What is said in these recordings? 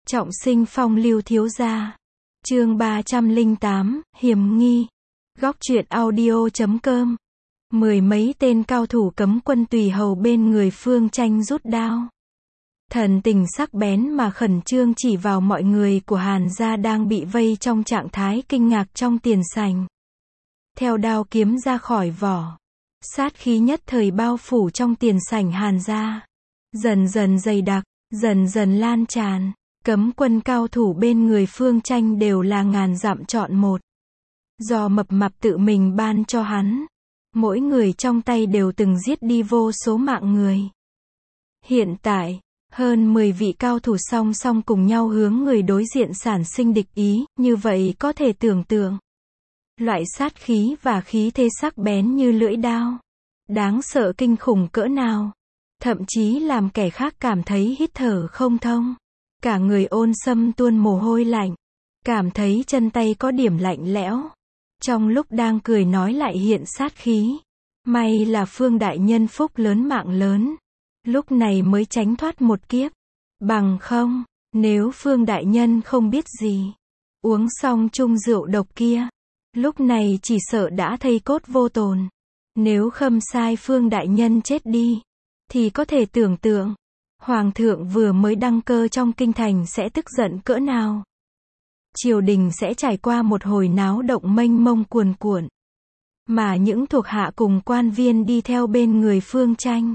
Trọng sinh phong lưu thiếu gia. Chương 308, hiểm nghi. Góc truyện audio.com. Mười mấy tên cao thủ cấm quân tùy hầu bên người Phương Tranh rút đao. Thần tình sắc bén mà khẩn trương chỉ vào mọi người của Hàn gia đang bị vây trong trạng thái kinh ngạc trong tiền sảnh. Theo đao kiếm ra khỏi vỏ, sát khí nhất thời bao phủ trong tiền sảnh Hàn gia. Dần dần dày đặc, dần dần lan tràn. Cấm quân cao thủ bên người Phương Tranh đều là ngàn dặm chọn một. Do mập mạp tự mình ban cho hắn. Mỗi người trong tay đều từng giết đi vô số mạng người. Hiện tại, hơn 10 vị cao thủ song song cùng nhau hướng người đối diện sản sinh địch ý, như vậy có thể tưởng tượng. Loại sát khí và khí thế sắc bén như lưỡi đao. Đáng sợ kinh khủng cỡ nào. Thậm chí làm kẻ khác cảm thấy hít thở không thông. Cả người Ôn Sâm tuôn mồ hôi lạnh. Cảm thấy chân tay có điểm lạnh lẽo. Trong lúc đang cười nói lại hiện sát khí. May là Phương đại nhân phúc lớn mạng lớn. Lúc này mới tránh thoát một kiếp. Bằng không, nếu Phương đại nhân không biết gì. Uống xong chung rượu độc kia. Lúc này chỉ sợ đã thây cốt vô tồn. Nếu khâm sai Phương đại nhân chết đi. Thì có thể tưởng tượng. Hoàng thượng vừa mới đăng cơ trong kinh thành sẽ tức giận cỡ nào. Triều đình sẽ trải qua một hồi náo động mênh mông cuồn cuộn. Mà những thuộc hạ cùng quan viên đi theo bên người Phương Tranh.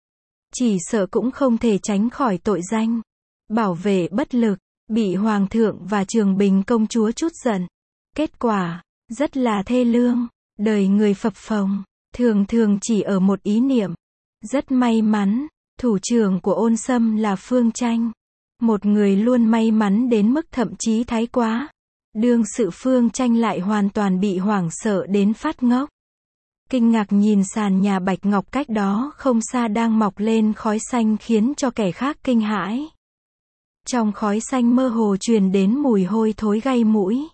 Chỉ sợ cũng không thể tránh khỏi tội danh. Bảo vệ bất lực, bị Hoàng thượng và Trường Bình công chúa trút giận. Kết quả, rất là thê lương. Đời người phập phồng, thường thường chỉ ở một ý niệm. Rất may mắn. Thủ trưởng của Ôn Sâm là Phương Tranh. Một người luôn may mắn đến mức thậm chí thái quá. Đương sự Phương Tranh lại hoàn toàn bị hoảng sợ đến phát ngốc. Kinh ngạc nhìn sàn nhà bạch ngọc cách đó không xa đang mọc lên khói xanh khiến cho kẻ khác kinh hãi. Trong khói xanh mơ hồ truyền đến mùi hôi thối gây mũi.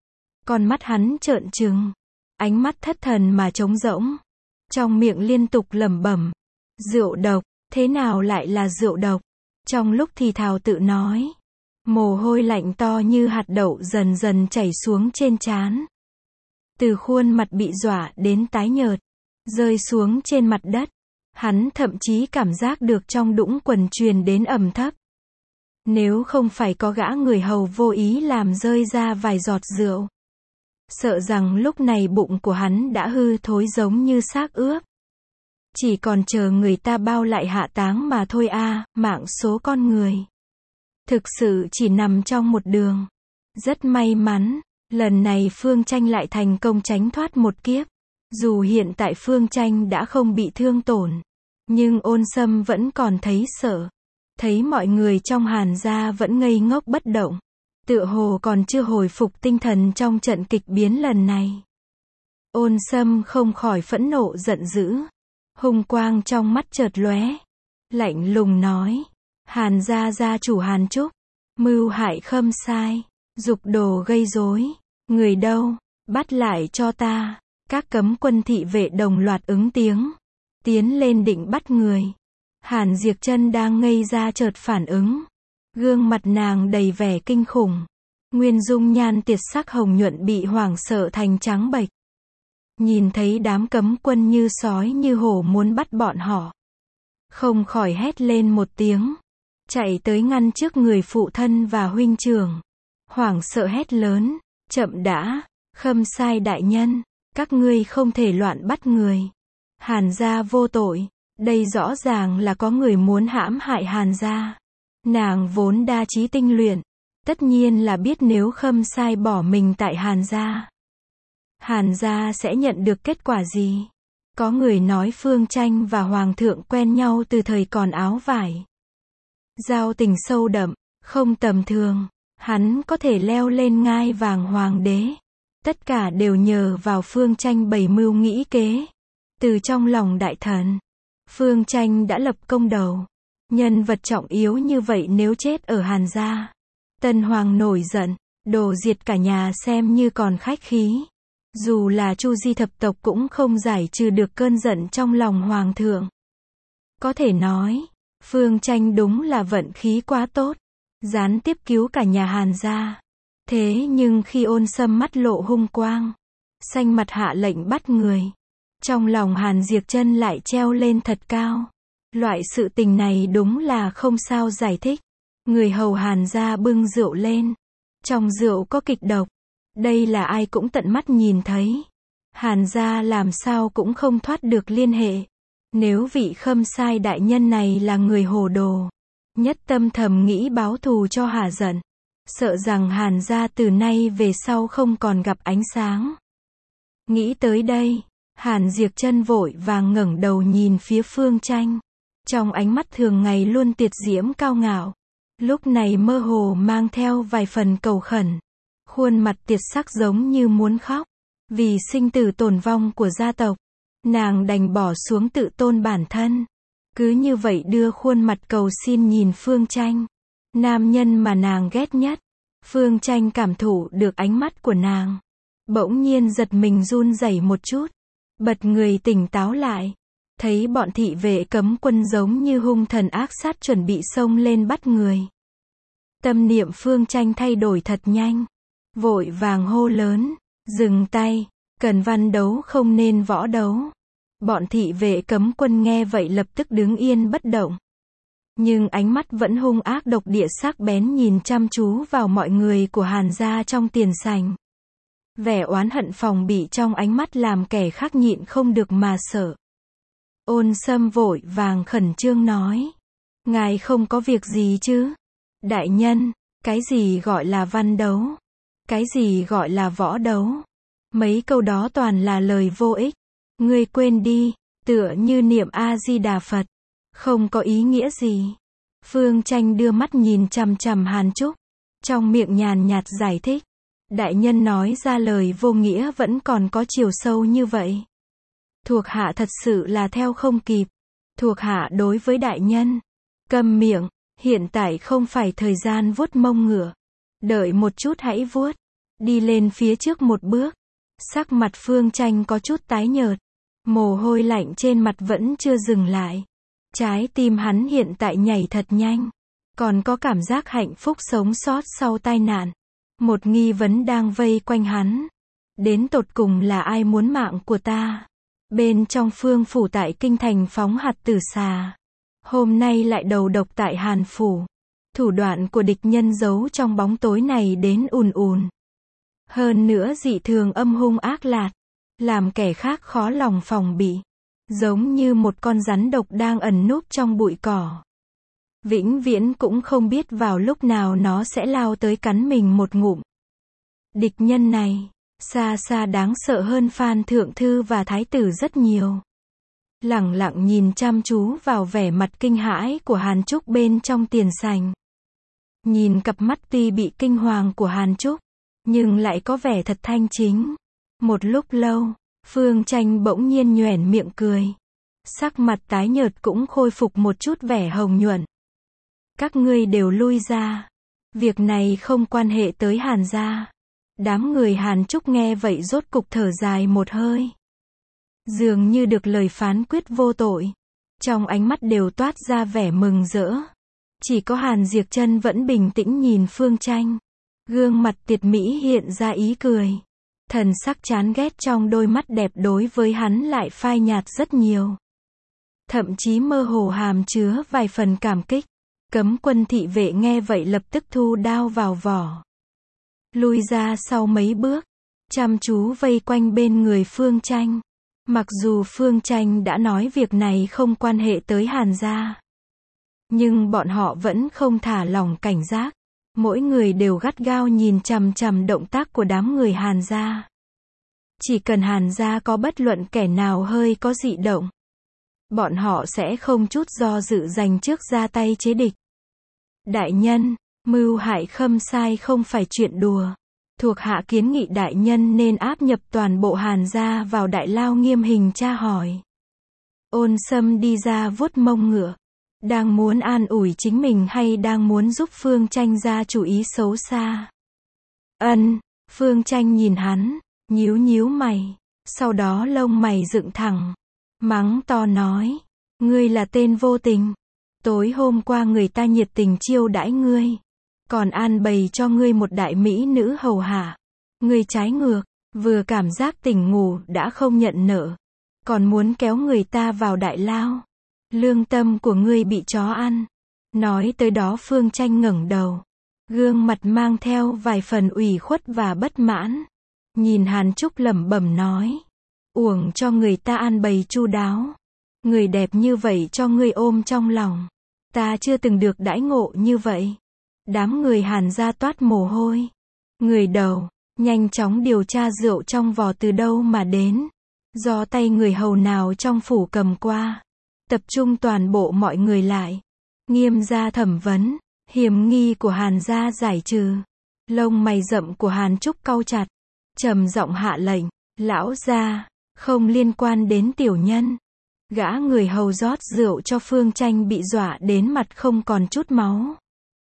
Con mắt hắn trợn trừng. Ánh mắt thất thần mà trống rỗng. Trong miệng liên tục lẩm bẩm. Rượu độc. Thế nào lại là rượu độc? Trong lúc thì thào tự nói. Mồ hôi lạnh to như hạt đậu dần dần chảy xuống trên trán. Từ khuôn mặt bị dọa đến tái nhợt. Rơi xuống trên mặt đất. Hắn thậm chí cảm giác được trong đũng quần truyền đến ẩm thấp. Nếu không phải có gã người hầu vô ý làm rơi ra vài giọt rượu. Sợ rằng lúc này bụng của hắn đã hư thối giống như xác ướp. Chỉ còn chờ người ta bao lại hạ táng mà thôi a, mạng số con người. Thực sự chỉ nằm trong một đường. Rất may mắn, lần này Phương Tranh lại thành công tránh thoát một kiếp. Dù hiện tại Phương Tranh đã không bị thương tổn. Nhưng Ôn Sâm vẫn còn thấy sợ. Thấy mọi người trong Hàn gia vẫn ngây ngốc bất động. Tựa hồ còn chưa hồi phục tinh thần trong trận kịch biến lần này. Ôn Sâm không khỏi phẫn nộ giận dữ. Hung quang trong mắt chợt lóe. Lạnh lùng nói. Hàn gia gia chủ Hàn Trúc. Mưu hại khâm sai. Dục đồ gây rối. Người đâu? Bắt lại cho ta. Các cấm quân thị vệ đồng loạt ứng tiếng. Tiến lên định bắt người. Hàn Diệp Chân đang ngây ra chợt phản ứng. Gương mặt nàng đầy vẻ kinh khủng. Nguyên dung nhan tiệt sắc hồng nhuận bị hoảng sợ thành trắng bệch. Nhìn thấy đám cấm quân như sói như hổ muốn bắt bọn họ. Không khỏi hét lên một tiếng. Chạy tới ngăn trước người phụ thân và huynh trưởng. Hoảng sợ hét lớn. Chậm đã, khâm sai đại nhân. Các ngươi không thể loạn bắt người. Hàn gia vô tội. Đây rõ ràng là có người muốn hãm hại Hàn gia. Nàng vốn đa trí tinh luyện. Tất nhiên là biết nếu khâm sai bỏ mình tại Hàn gia. Hàn gia sẽ nhận được kết quả gì? Có người nói Phương Tranh và Hoàng thượng quen nhau từ thời còn áo vải. Giao tình sâu đậm, không tầm thường. Hắn có thể leo lên ngai vàng hoàng đế. Tất cả đều nhờ vào Phương Tranh bày mưu nghĩ kế. Từ trong lòng đại thần, Phương Tranh đã lập công đầu. Nhân vật trọng yếu như vậy nếu chết ở Hàn gia. Tân Hoàng nổi giận, đổ diệt cả nhà xem như còn khách khí. Dù là Chu Di thập tộc cũng không giải trừ được cơn giận trong lòng Hoàng thượng. Có thể nói, Phương Tranh đúng là vận khí quá tốt. gián tiếp cứu cả nhà Hàn gia. Thế nhưng khi Ôn Sâm mắt lộ hung quang, xanh mặt hạ lệnh bắt người, trong lòng Hàn Diệp Chân lại treo lên thật cao. Loại sự tình này đúng là không sao giải thích. Người hầu Hàn gia bưng rượu lên. Trong rượu có kịch độc. Đây là ai cũng tận mắt nhìn thấy. Hàn gia làm sao cũng không thoát được liên hệ. Nếu vị Khâm Sai đại nhân này là người hồ đồ, nhất tâm thầm nghĩ báo thù cho Hà giận, sợ rằng Hàn gia từ nay về sau không còn gặp ánh sáng. Nghĩ tới đây, Hàn Diệp Chân vội vàng ngẩng đầu nhìn phía Phương Tranh. Trong ánh mắt thường ngày luôn tiệt diễm cao ngạo, lúc này mơ hồ mang theo vài phần cầu khẩn. Khuôn mặt tiệt sắc giống như muốn khóc. Vì sinh tử tồn vong của gia tộc, nàng đành bỏ xuống tự tôn bản thân. Cứ như vậy đưa khuôn mặt cầu xin nhìn Phương Tranh, nam nhân mà nàng ghét nhất. Phương Tranh cảm thụ được ánh mắt của nàng, bỗng nhiên giật mình run rẩy một chút, bật người tỉnh táo lại, thấy bọn thị vệ cấm quân giống như hung thần ác sát chuẩn bị xông lên bắt người. Tâm niệm Phương Tranh thay đổi thật nhanh, vội vàng hô lớn, dừng tay, cần văn đấu không nên võ đấu. Bọn thị vệ cấm quân nghe vậy lập tức đứng yên bất động. Nhưng ánh mắt vẫn hung ác độc địa sắc bén nhìn chăm chú vào mọi người của Hàn gia trong tiền sảnh. Vẻ oán hận phòng bị trong ánh mắt làm kẻ khác nhịn không được mà sợ. Ôn Sâm vội vàng khẩn trương nói. Ngài không có việc gì chứ? Đại nhân, cái gì gọi là văn đấu? Cái gì gọi là võ đấu? Mấy câu đó toàn là lời vô ích. Ngươi quên đi, tựa như niệm A-di-đà Phật. Không có ý nghĩa gì. Phương Tranh đưa mắt nhìn chằm chằm Hàn Trúc. Trong miệng nhàn nhạt giải thích. Đại nhân nói ra lời vô nghĩa vẫn còn có chiều sâu như vậy. Thuộc hạ thật sự là theo không kịp. Thuộc hạ đối với đại nhân. Câm miệng, hiện tại không phải thời gian vuốt mông ngựa. Đợi một chút hãy vuốt. Đi lên phía trước một bước. Sắc mặt Phương Tranh có chút tái nhợt. Mồ hôi lạnh trên mặt vẫn chưa dừng lại. Trái tim hắn hiện tại nhảy thật nhanh. Còn có cảm giác hạnh phúc sống sót sau tai nạn. Một nghi vấn đang vây quanh hắn. Đến tột cùng là ai muốn mạng của ta? Bên trong Phương phủ tại kinh thành phóng hạt tử xà. Hôm nay lại đầu độc tại Hàn phủ. Thủ đoạn của địch nhân giấu trong bóng tối này đến ùn ùn. Hơn nữa dị thường âm hung ác lạt, làm kẻ khác khó lòng phòng bị. Giống như một con rắn độc đang ẩn núp trong bụi cỏ. Vĩnh viễn cũng không biết vào lúc nào nó sẽ lao tới cắn mình một ngụm. Địch nhân này, xa xa đáng sợ hơn Phan Thượng Thư và Thái tử rất nhiều. Lẳng lặng nhìn chăm chú vào vẻ mặt kinh hãi của Hàn Trúc bên trong tiền sảnh. Nhìn cặp mắt tuy bị kinh hoàng của Hàn Trúc, nhưng lại có vẻ thật thanh chính. Một lúc lâu, Phương Tranh bỗng nhiên nhoẻn miệng cười. Sắc mặt tái nhợt cũng khôi phục một chút vẻ hồng nhuận. Các ngươi đều lui ra. Việc này không quan hệ tới Hàn gia. Đám người Hàn Trúc nghe vậy rốt cục thở dài một hơi. Dường như được lời phán quyết vô tội. Trong ánh mắt đều toát ra vẻ mừng rỡ. Chỉ có Hàn Diệp Chân vẫn bình tĩnh nhìn Phương Tranh. Gương mặt tiệt mỹ hiện ra ý cười. Thần sắc chán ghét trong đôi mắt đẹp đối với hắn lại phai nhạt rất nhiều. Thậm chí mơ hồ hàm chứa vài phần cảm kích. Cấm quân thị vệ nghe vậy lập tức thu đao vào vỏ. Lui ra sau mấy bước. Chăm chú vây quanh bên người Phương Tranh. Mặc dù Phương Tranh đã nói việc này không quan hệ tới Hàn gia. Nhưng bọn họ vẫn không thả lỏng cảnh giác. Mỗi người đều gắt gao nhìn chằm chằm động tác của đám người Hàn gia. Chỉ cần Hàn gia có bất luận kẻ nào hơi có dị động, bọn họ sẽ không chút do dự dành trước ra tay chế địch. Đại nhân, mưu hại Khâm Sai không phải chuyện đùa. Thuộc hạ kiến nghị đại nhân nên áp nhập toàn bộ Hàn gia vào đại lao nghiêm hình tra hỏi. Ôn Sâm đi ra vuốt mông ngựa. Đang muốn an ủi chính mình hay đang muốn giúp Phương Tranh ra chủ ý xấu xa? Phương Tranh nhìn hắn, nhíu nhíu mày. Sau đó lông mày dựng thẳng. Mắng to nói. Ngươi là tên vô tình. Tối hôm qua người ta nhiệt tình chiêu đãi ngươi. còn an bày cho ngươi một đại mỹ nữ hầu hạ. Ngươi trái ngược, vừa cảm giác tỉnh ngủ đã không nhận nợ, còn muốn kéo người ta vào đại lao. Lương tâm của ngươi bị chó ăn. Nói tới đó Phương Tranh ngẩng đầu, gương mặt mang theo vài phần ủy khuất và bất mãn. Nhìn Hàn Trúc lẩm bẩm nói, uổng cho người ta an bày chu đáo. Người đẹp như vậy cho ngươi ôm trong lòng. Ta chưa từng được đãi ngộ như vậy. Đám người Hàn gia toát mồ hôi. Người đầu, nhanh chóng điều tra rượu trong vò từ đâu mà đến. Do tay người hầu nào trong phủ cầm qua. Tập trung toàn bộ mọi người lại. Nghiêm gia thẩm vấn. Hiểm nghi của Hàn gia giải trừ. Lông mày rậm của Hàn Trúc cau chặt. Trầm giọng hạ lệnh. Lão gia, không liên quan đến tiểu nhân. Gã người hầu rót rượu cho Phương Tranh bị dọa đến mặt không còn chút máu.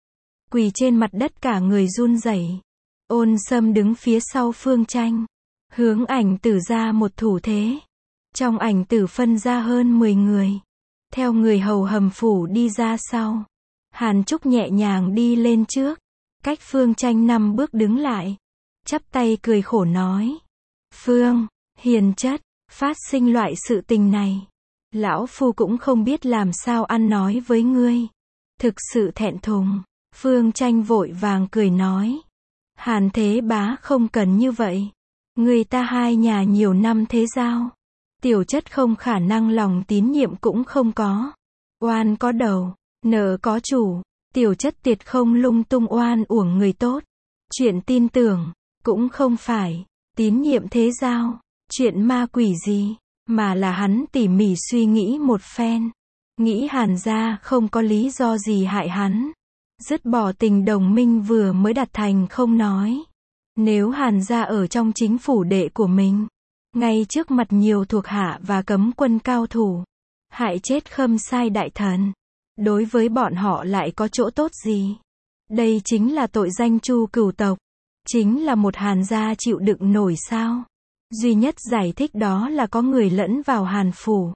Quỳ trên mặt đất cả người run rẩy. Ôn Sâm đứng phía sau Phương Tranh, hướng ảnh tử ra một thủ thế. Trong ảnh tử phân ra hơn 10 người. Theo người hầu hầm phủ đi ra sau. Hàn Trúc nhẹ nhàng đi lên trước. Cách Phương Tranh 5 bước đứng lại. Chắp tay cười khổ nói. Phương, hiền chất, phát sinh loại sự tình này. Lão phu cũng không biết làm sao ăn nói với ngươi. Thực sự thẹn thùng. Phương Tranh vội vàng cười nói. Hàn Thế Bá không cần như vậy. Người ta hai nhà nhiều năm thế giao. Tiểu chất không khả năng lòng tín nhiệm cũng không có. Oan có đầu, nợ có chủ. Tiểu chất tuyệt không lung tung oan uổng người tốt. Chuyện tin tưởng, cũng không phải. Tín nhiệm thế giao. Chuyện ma quỷ gì. Mà là hắn tỉ mỉ suy nghĩ một phen. Nghĩ Hàn gia không có lý do gì hại hắn. Dứt bỏ tình đồng minh vừa mới đặt thành không nói. Nếu Hàn gia ở trong chính phủ đệ của mình, ngay trước mặt nhiều thuộc hạ và cấm quân cao thủ, hại chết Khâm Sai đại thần, đối với bọn họ lại có chỗ tốt gì? Đây chính là tội danh Chu cửu tộc. Chính là một Hàn gia chịu đựng nổi sao? Duy nhất giải thích đó là có người lẫn vào Hàn phủ.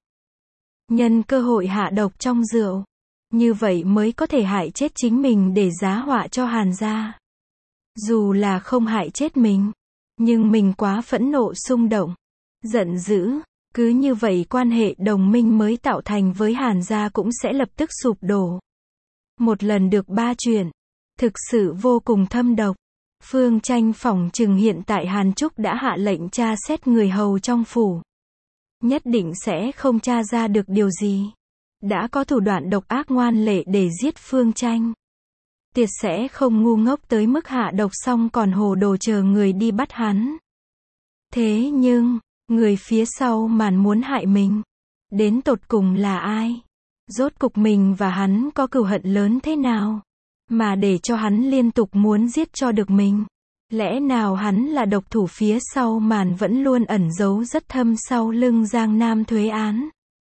Nhân cơ hội hạ độc trong rượu. Như vậy mới có thể hại chết chính mình để giá họa cho Hàn gia. Dù là không hại chết mình, nhưng mình quá phẫn nộ xung động, giận dữ, cứ như vậy quan hệ đồng minh mới tạo thành với Hàn gia cũng sẽ lập tức sụp đổ. Một lần được 3 chuyện, thực sự vô cùng thâm độc. Phương Tranh phỏng chừng hiện tại Hàn Trúc đã hạ lệnh tra xét người hầu trong phủ. Nhất định sẽ không tra ra được điều gì. Đã có thủ đoạn độc ác ngoan lệ để giết Phương Tranh. Tiệt sẽ không ngu ngốc tới mức hạ độc xong còn hồ đồ chờ người đi bắt hắn. Thế nhưng, người phía sau màn muốn hại mình, đến tột cùng là ai? Rốt cục mình và hắn có cừu hận lớn thế nào? Mà để cho hắn liên tục muốn giết cho được mình. Lẽ nào hắn là độc thủ phía sau màn vẫn luôn ẩn giấu rất thâm sau lưng Giang Nam Thuế án?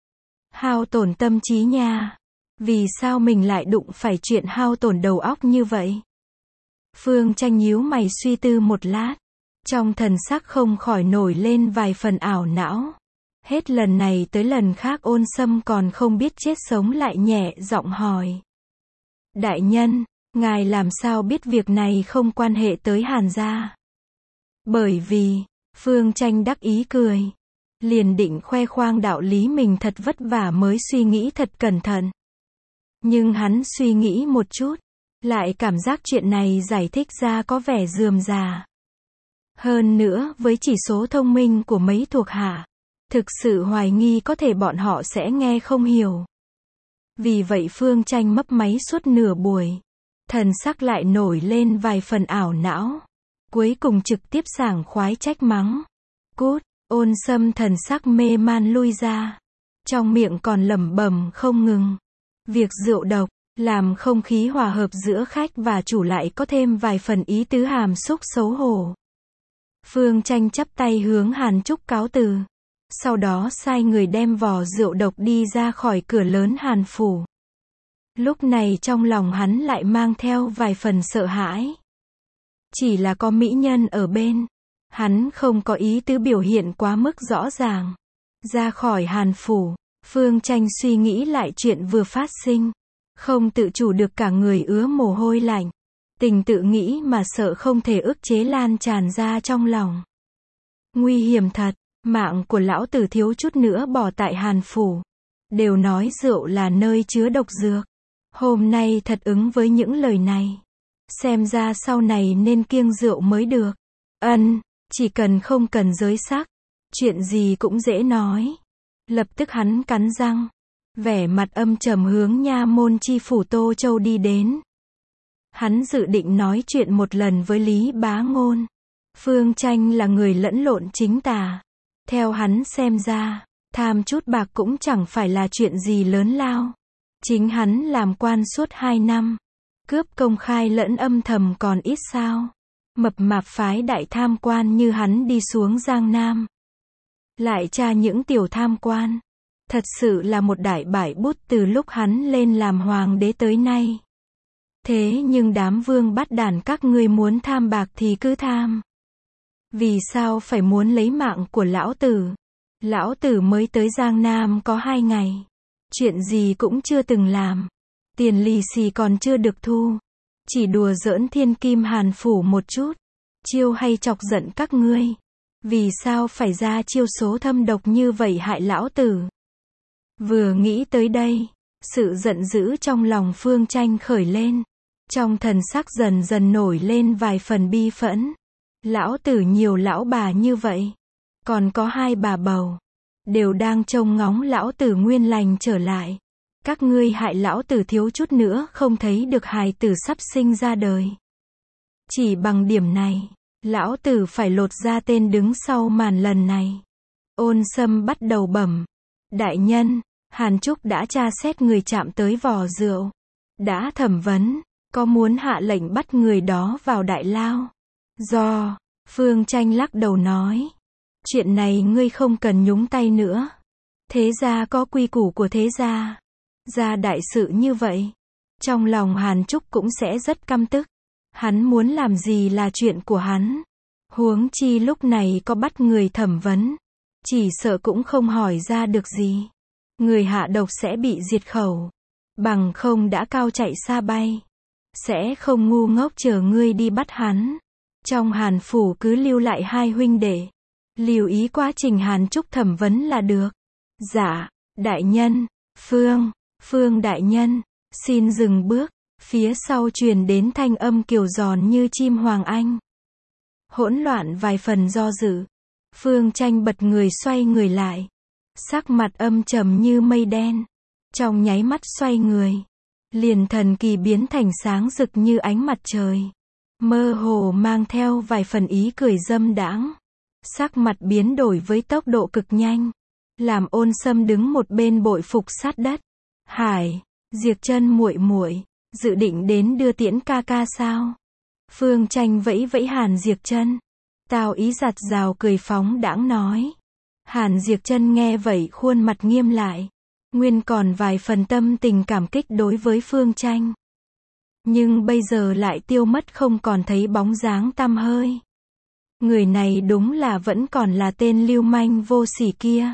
Hao tổn tâm trí nha. Vì sao mình lại đụng phải chuyện hao tổn đầu óc như vậy? Phương Tranh nhíu mày suy tư một lát. Trong thần sắc không khỏi nổi lên vài phần ảo não. Hết lần này tới lần khác Ôn Sâm còn không biết chết sống lại nhẹ giọng hỏi. Đại nhân, ngài làm sao biết việc này không quan hệ tới Hàn gia? Bởi vì, Phương Tranh đắc ý cười. Liền định khoe khoang đạo lý mình thật vất vả mới suy nghĩ thật cẩn thận. Nhưng hắn suy nghĩ một chút, lại cảm giác chuyện này giải thích ra có vẻ rườm rà. Hơn nữa, với chỉ số thông minh của mấy thuộc hạ, thực sự hoài nghi có thể bọn họ sẽ nghe không hiểu. Vì vậy Phương Tranh mấp máy suốt nửa buổi. Thần sắc lại nổi lên vài phần ảo não. Cuối cùng trực tiếp sảng khoái trách mắng. Cút! Ôn Sâm thần sắc mê man lui ra. Trong miệng còn lẩm bẩm không ngừng. Việc rượu độc, làm không khí hòa hợp giữa khách và chủ lại có thêm vài phần ý tứ hàm xúc xấu hổ. Phương Tranh chắp tay hướng Hàn Trúc cáo từ. Sau đó sai người đem vò rượu độc đi ra khỏi cửa lớn Hàn phủ. Lúc này trong lòng hắn lại mang theo vài phần sợ hãi. Chỉ là có mỹ nhân ở bên. Hắn không có ý tứ biểu hiện quá mức rõ ràng. Ra khỏi Hàn phủ, Phương Tranh suy nghĩ lại chuyện vừa phát sinh. Không tự chủ được cả người ứa mồ hôi lạnh. Tình tự nghĩ mà sợ không thể ức chế lan tràn ra trong lòng. Nguy hiểm thật, mạng của lão tử thiếu chút nữa bỏ tại Hàn Phủ. Đều nói rượu là nơi chứa độc dược. Hôm nay thật ứng với những lời này. Xem ra sau này nên kiêng rượu mới được. Chỉ cần không cần giới sắc, chuyện gì cũng dễ nói. Lập tức hắn cắn răng, vẻ mặt âm trầm hướng nha môn chi phủ Tô Châu đi đến. Hắn dự định nói chuyện một lần với Lý Bá Ngôn. Phương Tranh là người lẫn lộn chính tà. Theo hắn xem ra, tham chút bạc cũng chẳng phải là chuyện gì lớn lao. Chính hắn làm quan suốt 2 năm. Cướp công khai lẫn âm thầm còn ít sao. Mập mạp phái đại tham quan như hắn đi xuống Giang Nam. Lại tra những tiểu tham quan. Thật sự là một đại bải bút từ lúc hắn lên làm hoàng đế tới nay. Thế nhưng đám vương bắt đàn các ngươi muốn tham bạc thì cứ tham. Vì sao phải muốn lấy mạng của lão tử? Lão tử mới tới Giang Nam có 2 ngày. Chuyện gì cũng chưa từng làm. Tiền lì xì còn chưa được thu. Chỉ đùa giỡn thiên kim Hàn Phủ một chút. Chiêu hay chọc giận các ngươi. Vì sao phải ra chiêu số thâm độc như vậy hại lão tử? Vừa nghĩ tới đây, sự giận dữ trong lòng Phương Tranh khởi lên. Trong thần sắc dần dần nổi lên vài phần bi phẫn. Lão tử nhiều lão bà như vậy. Còn có 2 bà bầu. Đều đang trông ngóng lão tử nguyên lành trở lại. Các ngươi hại lão tử thiếu chút nữa không thấy được hài tử sắp sinh ra đời. Chỉ bằng điểm này, lão tử phải lột ra tên đứng sau màn lần này. Ôn Sâm bắt đầu bẩm. Đại nhân, Hàn Trúc đã tra xét người chạm tới vò rượu. Đã thẩm vấn, có muốn hạ lệnh bắt người đó vào đại lao. Phương Tranh lắc đầu nói. Chuyện này ngươi không cần nhúng tay nữa. Thế gia có quy củ của thế gia. Ra đại sự như vậy. Trong lòng Hàn Trúc cũng sẽ rất căm tức. Hắn muốn làm gì là chuyện của hắn. Huống chi lúc này có bắt người thẩm vấn. Chỉ sợ cũng không hỏi ra được gì. Người hạ độc sẽ bị diệt khẩu. Bằng không đã cao chạy xa bay. Sẽ không ngu ngốc chờ ngươi đi bắt hắn. Trong Hàn Phủ cứ lưu lại 2 huynh đệ. Lưu ý quá trình Hàn Trúc thẩm vấn là được. Dạ, đại nhân. Phương đại nhân, xin dừng bước. Phía sau truyền đến thanh âm kiều giòn như chim hoàng anh. Hỗn loạn vài phần do dự. Phương Tranh bật người xoay người lại. Sắc mặt âm trầm như mây đen. Trong nháy mắt xoay người. Liền thần kỳ biến thành sáng rực như ánh mặt trời. Mơ hồ mang theo vài phần ý cười dâm đãng. Sắc mặt biến đổi với tốc độ cực nhanh. Làm Ôn Sâm đứng một bên bội phục sát đất. Hải, Diệp Chân muội muội, dự định đến đưa tiễn ca ca sao? Phương Tranh vẫy vẫy Hàn Diệp Chân. Tào ý giặt rào cười phóng đãng nói. Hàn Diệp Chân nghe vậy khuôn mặt nghiêm lại. Nguyên còn vài phần tâm tình cảm kích đối với Phương Tranh. Nhưng bây giờ lại tiêu mất không còn thấy bóng dáng tăm hơi. Người này đúng là vẫn còn là tên lưu manh vô sỉ kia.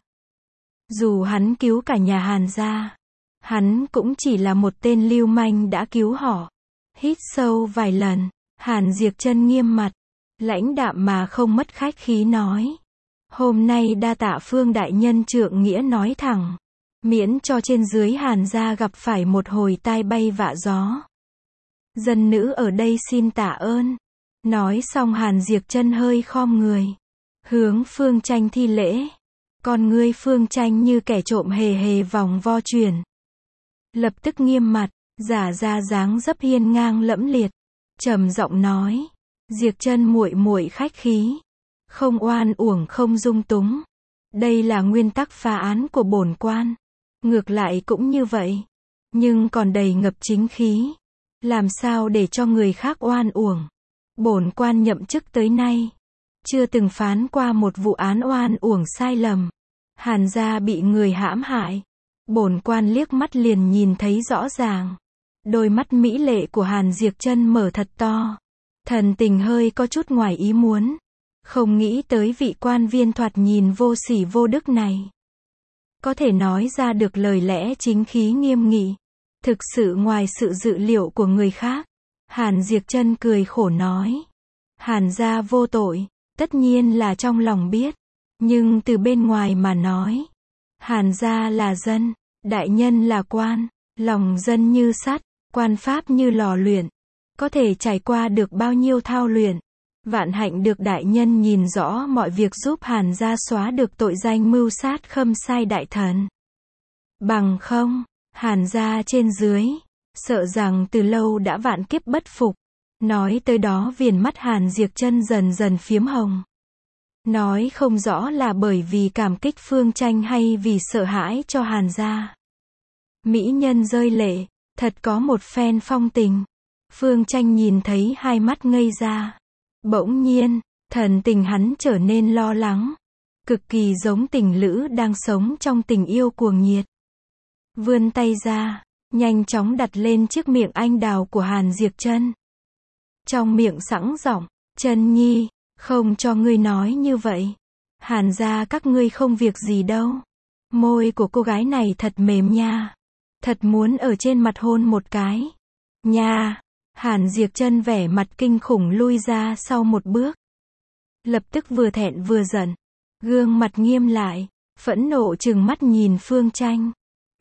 Dù hắn cứu cả nhà Hàn gia, hắn cũng chỉ là một tên lưu manh đã cứu họ. Hít sâu vài lần, Hàn Diệp Chân nghiêm mặt, lãnh đạm mà không mất khách khí nói. Hôm nay đa tạ Phương đại nhân trượng nghĩa nói thẳng. Miễn cho trên dưới Hàn gia gặp phải một hồi tai bay vạ gió. Dân nữ ở đây xin tạ ơn. Nói xong Hàn Diệp Chân hơi khom người. Hướng Phương Tranh thi lễ. Còn ngươi Phương Tranh như kẻ trộm hề hề vòng vo chuyển. Lập tức nghiêm mặt, giả ra dáng dấp hiên ngang lẫm liệt. Trầm giọng nói. Diệp Chân muội muội khách khí. Không oan uổng không dung túng. Đây là nguyên tắc phá án của bổn quan. Ngược lại cũng như vậy. Nhưng còn đầy ngập chính khí. Làm sao để cho người khác oan uổng. Bổn quan nhậm chức tới nay. Chưa từng phán qua một vụ án oan uổng sai lầm. Hàn gia bị người hãm hại. Bổn quan liếc mắt liền nhìn thấy rõ ràng. Đôi mắt mỹ lệ của Hàn Diệp Chân mở thật to. Thần tình hơi có chút ngoài ý muốn. Không nghĩ tới vị quan viên thoạt nhìn vô sỉ vô đức này. Có thể nói ra được lời lẽ chính khí nghiêm nghị. Thực sự ngoài sự dự liệu của người khác. Hàn Diệp Trân cười khổ nói. Hàn gia vô tội, tất nhiên là trong lòng biết. Nhưng từ bên ngoài mà nói. Hàn gia là dân, đại nhân là quan, lòng dân như sắt, quan pháp như lò luyện. Có thể trải qua được bao nhiêu thao luyện. Vạn hạnh được đại nhân nhìn rõ mọi việc giúp Hàn gia xóa được tội danh mưu sát khâm sai đại thần. Bằng không, Hàn gia trên dưới, sợ rằng từ lâu đã vạn kiếp bất phục. Nói tới đó viền mắt Hàn Diệp Trân dần dần phiếm hồng. Nói không rõ là bởi vì cảm kích Phương Tranh hay vì sợ hãi cho Hàn gia. Mỹ nhân rơi lệ, thật có một phen phong tình. Phương Tranh nhìn thấy hai mắt ngây ra. Bỗng nhiên, thần tình hắn trở nên lo lắng. Cực kỳ giống tình lữ đang sống trong tình yêu cuồng nhiệt. Vươn tay ra, nhanh chóng đặt lên chiếc miệng anh đào của Hàn Diệp Trân. Trong miệng sẵn giọng, Trân Nhi, không cho ngươi nói như vậy. Hàn gia các ngươi không việc gì đâu. Môi của cô gái này thật mềm nha. Thật muốn ở trên mặt hôn một cái. Nha. Hàn Diệp Trân vẻ mặt kinh khủng lui ra sau một bước. Lập tức vừa thẹn vừa giận. Gương mặt nghiêm lại, phẫn nộ trừng mắt nhìn Phương Tranh.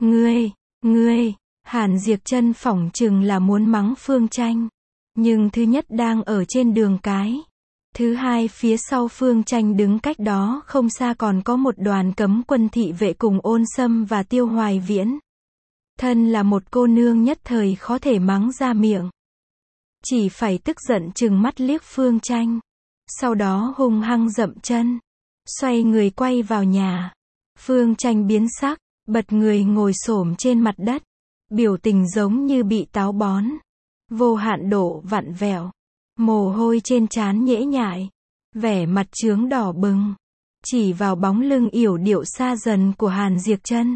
Ngươi, Hàn Diệp Trân phỏng chừng là muốn mắng Phương Tranh. Nhưng thứ nhất đang ở trên đường cái. Thứ hai phía sau Phương Tranh đứng cách đó không xa còn có một đoàn cấm quân thị vệ cùng Ôn Sâm và Tiêu Hoài Viễn. Thân là một cô nương nhất thời khó thể mắng ra miệng. Chỉ phải tức giận trừng mắt liếc Phương Tranh. Sau đó hung hăng dậm chân. Xoay người quay vào nhà. Phương Tranh biến sắc, bật người ngồi xổm trên mặt đất. Biểu tình giống như bị táo bón. Vô hạn độ vặn vẹo. Mồ hôi trên trán nhễ nhại. Vẻ mặt chướng đỏ bừng. Chỉ vào bóng lưng yểu điệu xa dần của Hàn Diệp Trân.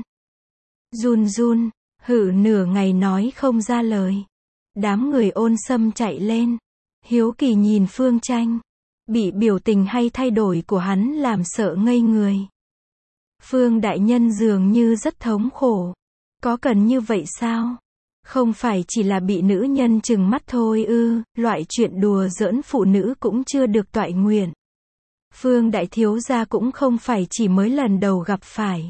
Run run, hử nửa ngày nói không ra lời. Đám người Ôn Sâm chạy lên. Hiếu kỳ nhìn Phương Tranh. Bị biểu tình hay thay đổi của hắn làm sợ ngây người. Phương đại nhân dường như rất thống khổ. Có cần như vậy sao? Không phải chỉ là bị nữ nhân trừng mắt thôi ư, loại chuyện đùa giỡn phụ nữ cũng chưa được toại nguyện. Phương đại thiếu gia cũng không phải chỉ mới lần đầu gặp phải.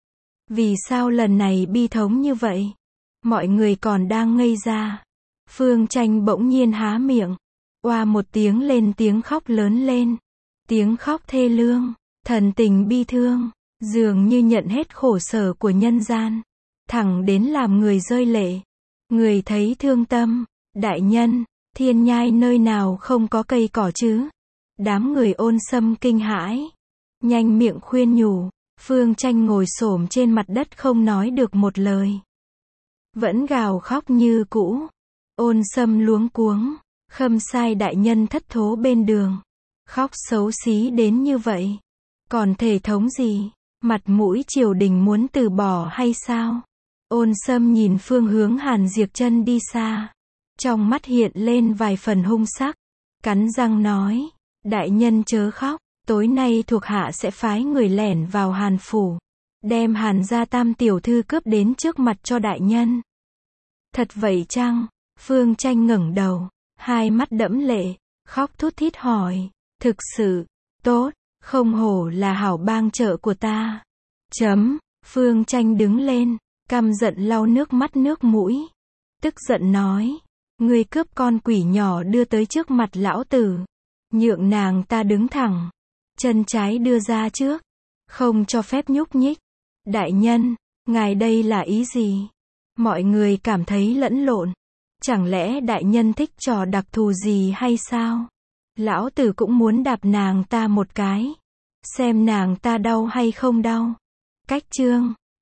Vì sao lần này bi thống như vậy? Mọi người còn đang ngây ra. Phương Tranh bỗng nhiên há miệng. Oa một tiếng lên tiếng khóc lớn lên. Tiếng khóc thê lương, thần tình bi thương, dường như nhận hết khổ sở của nhân gian. Thẳng đến làm người rơi lệ. Người thấy thương tâm, đại nhân, thiên nhai nơi nào không có cây cỏ chứ? Đám người Ôn Sâm kinh hãi. Nhanh miệng khuyên nhủ, Phương Tranh ngồi xổm trên mặt đất không nói được một lời. Vẫn gào khóc như cũ. Ôn Sâm luống cuống, khâm sai đại nhân thất thố bên đường. Khóc xấu xí đến như vậy. Còn thể thống gì? Mặt mũi triều đình muốn từ bỏ hay sao? Ôn Sâm nhìn phương hướng Hàn Diệp Trân đi xa. Trong mắt hiện lên vài phần hung sắc. Cắn răng nói, đại nhân chớ khóc, tối nay thuộc hạ sẽ phái người lẻn vào Hàn phủ. Đem Hàn gia tam tiểu thư cướp đến trước mặt cho đại nhân. Thật vậy chăng? Phương Tranh ngẩng đầu, hai mắt đẫm lệ, khóc thút thít hỏi, thực sự, tốt, không hổ là hảo bang trợ của ta. Phương Tranh đứng lên, căm giận lau nước mắt nước mũi. Tức giận nói, ngươi cướp con quỷ nhỏ đưa tới trước mặt lão tử. Nhượng nàng ta đứng thẳng. Chân trái đưa ra trước. Không cho phép nhúc nhích. Đại nhân, ngài đây là ý gì? Mọi người cảm thấy lẫn lộn. Chẳng lẽ đại nhân thích trò đặc thù gì hay sao? Lão tử cũng muốn đạp nàng ta một cái. Xem nàng ta đau hay không đau. Cách chương